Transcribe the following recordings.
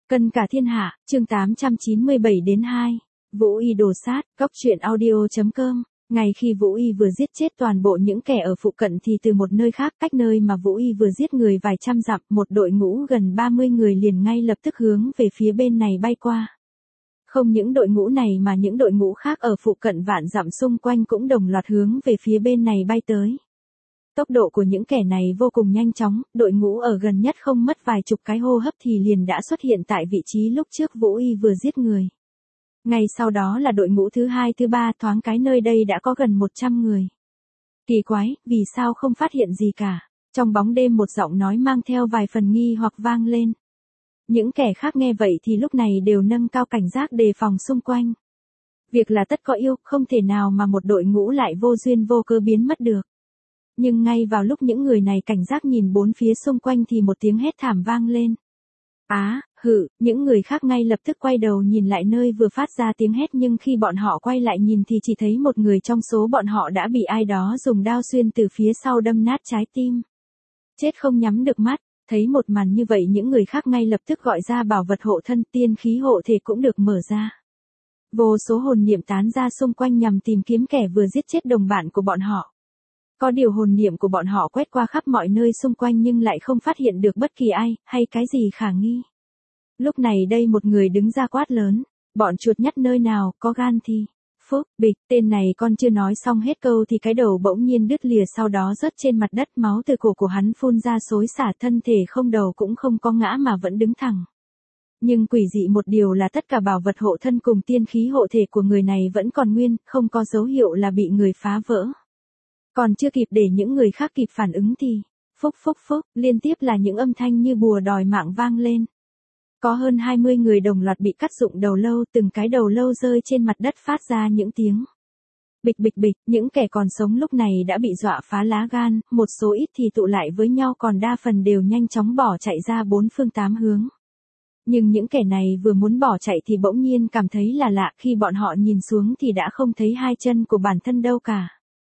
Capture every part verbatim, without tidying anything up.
Cân cả thiên hạ, chương tám trăm chín mươi bảy đến hai. Vũ Y đồ sát, góc truyện audio.com. Ngày khi Vũ Y vừa giết chết toàn bộ những kẻ ở phụ cận thì từ một nơi khác, cách nơi mà Vũ Y vừa giết người vài trăm dặm, một đội ngũ gần ba mươi người liền ngay lập tức hướng về phía bên này bay qua. Không những đội ngũ này mà những đội ngũ khác ở phụ cận vạn dặm xung quanh cũng đồng loạt hướng về phía bên này bay tới. Tốc độ của những kẻ này vô cùng nhanh chóng, đội ngũ ở gần nhất không mất vài chục cái hô hấp thì liền đã xuất hiện tại vị trí lúc trước Vũ Y vừa giết người. Ngay sau đó là đội ngũ thứ hai thứ ba, thoáng cái nơi đây đã có gần một trăm người. Kỳ quái, vì sao không phát hiện gì cả? Trong bóng đêm một giọng nói mang theo vài phần nghi hoặc vang lên. Những kẻ khác nghe vậy thì lúc này đều nâng cao cảnh giác đề phòng xung quanh. Việc là tất có yêu, không thể nào mà một đội ngũ lại vô duyên vô cớ biến mất được. Nhưng ngay vào lúc những người này cảnh giác nhìn bốn phía xung quanh thì một tiếng hét thảm vang lên. Á, hự, những người khác ngay lập tức quay đầu nhìn lại nơi vừa phát ra tiếng hét, nhưng khi bọn họ quay lại nhìn thì chỉ thấy một người trong số bọn họ đã bị ai đó dùng đao xuyên từ phía sau đâm nát trái tim. Chết không nhắm được mắt, thấy một màn như vậy những người khác ngay lập tức gọi ra bảo vật hộ thân, tiên khí hộ thể cũng được mở ra. Vô số hồn niệm tán ra xung quanh nhằm tìm kiếm kẻ vừa giết chết đồng bạn của bọn họ. Có điều hồn niệm của bọn họ quét qua khắp mọi nơi xung quanh nhưng lại không phát hiện được bất kỳ ai, hay cái gì khả nghi. Lúc này đây một người đứng ra quát lớn, bọn chuột nhắt nơi nào, có gan thì. Phúc, bịch, tên này con chưa nói xong hết câu thì cái đầu bỗng nhiên đứt lìa, sau đó rớt trên mặt đất, máu từ cổ của hắn phun ra xối xả, thân thể không đầu cũng không có ngã mà vẫn đứng thẳng. Nhưng quỷ dị một điều là tất cả bảo vật hộ thân cùng tiên khí hộ thể của người này vẫn còn nguyên, không có dấu hiệu là bị người phá vỡ. Còn chưa kịp để những người khác kịp phản ứng thì, phúc phúc phúc, liên tiếp là những âm thanh như bùa đòi mạng vang lên. Có hơn hai mươi người đồng loạt bị cắt rụng đầu lâu, từng cái đầu lâu rơi trên mặt đất phát ra những tiếng bịch bịch bịch, những kẻ còn sống lúc này đã bị dọa phá lá gan, một số ít thì tụ lại với nhau, còn đa phần đều nhanh chóng bỏ chạy ra bốn phương tám hướng. Nhưng những kẻ này vừa muốn bỏ chạy thì bỗng nhiên cảm thấy là lạ, khi bọn họ nhìn xuống thì đã không thấy hai chân của bản thân đâu cả.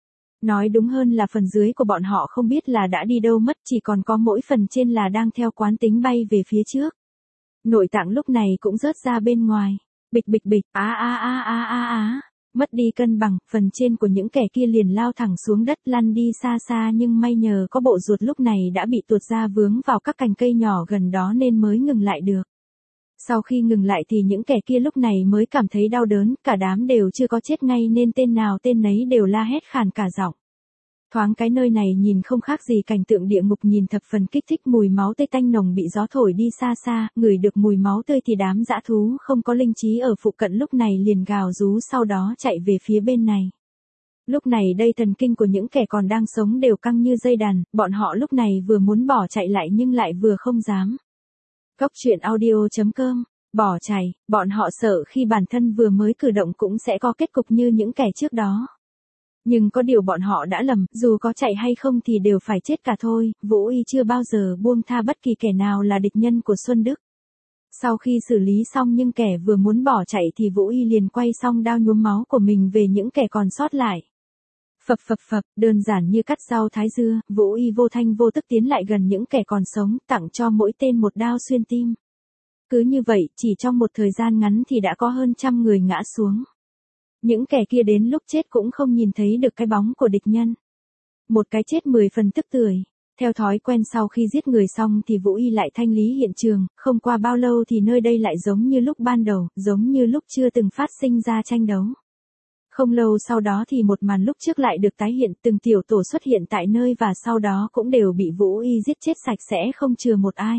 Nói đúng hơn là phần dưới của bọn họ không biết là đã đi đâu mất, chỉ còn có mỗi phần trên là đang theo quán tính bay về phía trước. Nội tạng lúc này cũng rớt ra bên ngoài. Bịch bịch bịch, á á á á á á. Mất đi cân bằng, phần trên của những kẻ kia liền lao thẳng xuống đất, lăn đi xa xa, nhưng may nhờ có bộ ruột lúc này đã bị tuột ra vướng vào các cành cây nhỏ gần đó nên mới ngừng lại được. Sau khi ngừng lại thì những kẻ kia lúc này mới cảm thấy đau đớn, cả đám đều chưa có chết ngay nên tên nào tên nấy đều la hét khàn cả giọng. Thoáng cái nơi này nhìn không khác gì cảnh tượng địa ngục, nhìn thập phần kích thích, mùi máu tươi tanh nồng bị gió thổi đi xa xa, ngửi được mùi máu tươi thì đám dã thú không có linh trí ở phụ cận lúc này liền gào rú, sau đó chạy về phía bên này. Lúc này đây thần kinh của những kẻ còn đang sống đều căng như dây đàn, bọn họ lúc này vừa muốn bỏ chạy lại nhưng lại vừa không dám. Góc truyện audio.com. Bỏ chạy, bọn họ sợ khi bản thân vừa mới cử động cũng sẽ có kết cục như những kẻ trước đó. Nhưng có điều bọn họ đã lầm, dù có chạy hay không thì đều phải chết cả thôi. Vũ Y chưa bao giờ buông tha bất kỳ kẻ nào là địch nhân của Xuân Đức. Sau khi xử lý xong nhưng kẻ vừa muốn bỏ chạy thì Vũ Y liền quay xong đao nhuốm máu của mình về những kẻ còn sót lại. Phập phập phập, đơn giản như cắt rau thái dưa, Vũ Y vô thanh vô tức tiến lại gần những kẻ còn sống, tặng cho mỗi tên một đao xuyên tim. Cứ như vậy, chỉ trong một thời gian ngắn thì đã có hơn trăm người ngã xuống. Những kẻ kia đến lúc chết cũng không nhìn thấy được cái bóng của địch nhân. Một cái chết mười phần tức tưởi. Theo thói quen sau khi giết người xong thì Vũ Y lại thanh lý hiện trường, không qua bao lâu thì nơi đây lại giống như lúc ban đầu, giống như lúc chưa từng phát sinh ra tranh đấu. Không lâu sau đó thì một màn lúc trước lại được tái hiện, từng tiểu tổ xuất hiện tại nơi và sau đó cũng đều bị Vũ Y giết chết sạch sẽ không chừa một ai.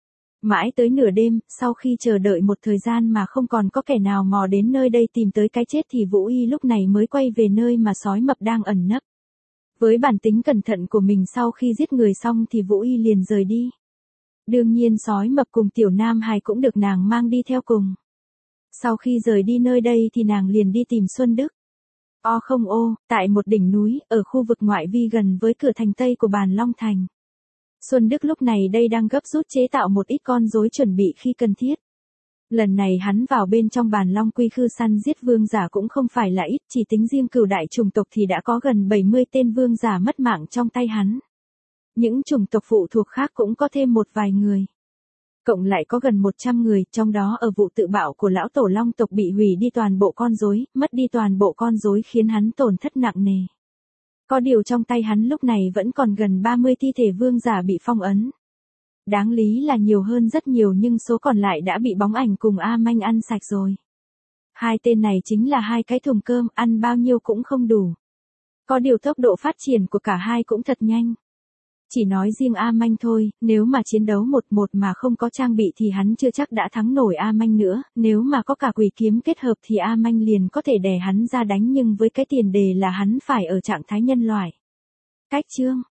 Mãi tới nửa đêm, sau khi chờ đợi một thời gian mà không còn có kẻ nào mò đến nơi đây tìm tới cái chết thì Vũ Y lúc này mới quay về nơi mà sói mập đang ẩn nấp. Với bản tính cẩn thận của mình sau khi giết người xong thì Vũ Y liền rời đi. Đương nhiên sói mập cùng tiểu nam hài cũng được nàng mang đi theo cùng. Sau khi rời đi nơi đây thì nàng liền đi tìm Xuân Đức. O không ô, tại một đỉnh núi, ở khu vực ngoại vi gần với cửa thành Tây của Bàn Long Thành. Xuân Đức lúc này đây đang gấp rút chế tạo một ít con rối chuẩn bị khi cần thiết. Lần này hắn vào bên trong Bàn Long Quy Khư săn giết vương giả cũng không phải là ít, chỉ tính riêng cửu đại chủng tộc thì đã có gần bảy mươi tên vương giả mất mạng trong tay hắn. Những chủng tộc phụ thuộc khác cũng có thêm một vài người. Cộng lại có gần một trăm người, trong đó ở vụ tự bạo của lão tổ long tộc bị hủy đi toàn bộ con rối, mất đi toàn bộ con rối khiến hắn tổn thất nặng nề. Có điều trong tay hắn lúc này vẫn còn gần ba mươi thi thể vương giả bị phong ấn. Đáng lý là nhiều hơn rất nhiều nhưng số còn lại đã bị bóng ảnh cùng A Manh ăn sạch rồi. Hai tên này chính là hai cái thùng cơm, ăn bao nhiêu cũng không đủ. Có điều tốc độ phát triển của cả hai cũng thật nhanh. Chỉ nói riêng A Manh thôi, nếu mà chiến đấu một một mà không có trang bị thì hắn chưa chắc đã thắng nổi A Manh nữa, nếu mà có cả quỷ kiếm kết hợp thì A Manh liền có thể đè hắn ra đánh nhưng với cái tiền đề là hắn phải ở trạng thái nhân loại. Cách chương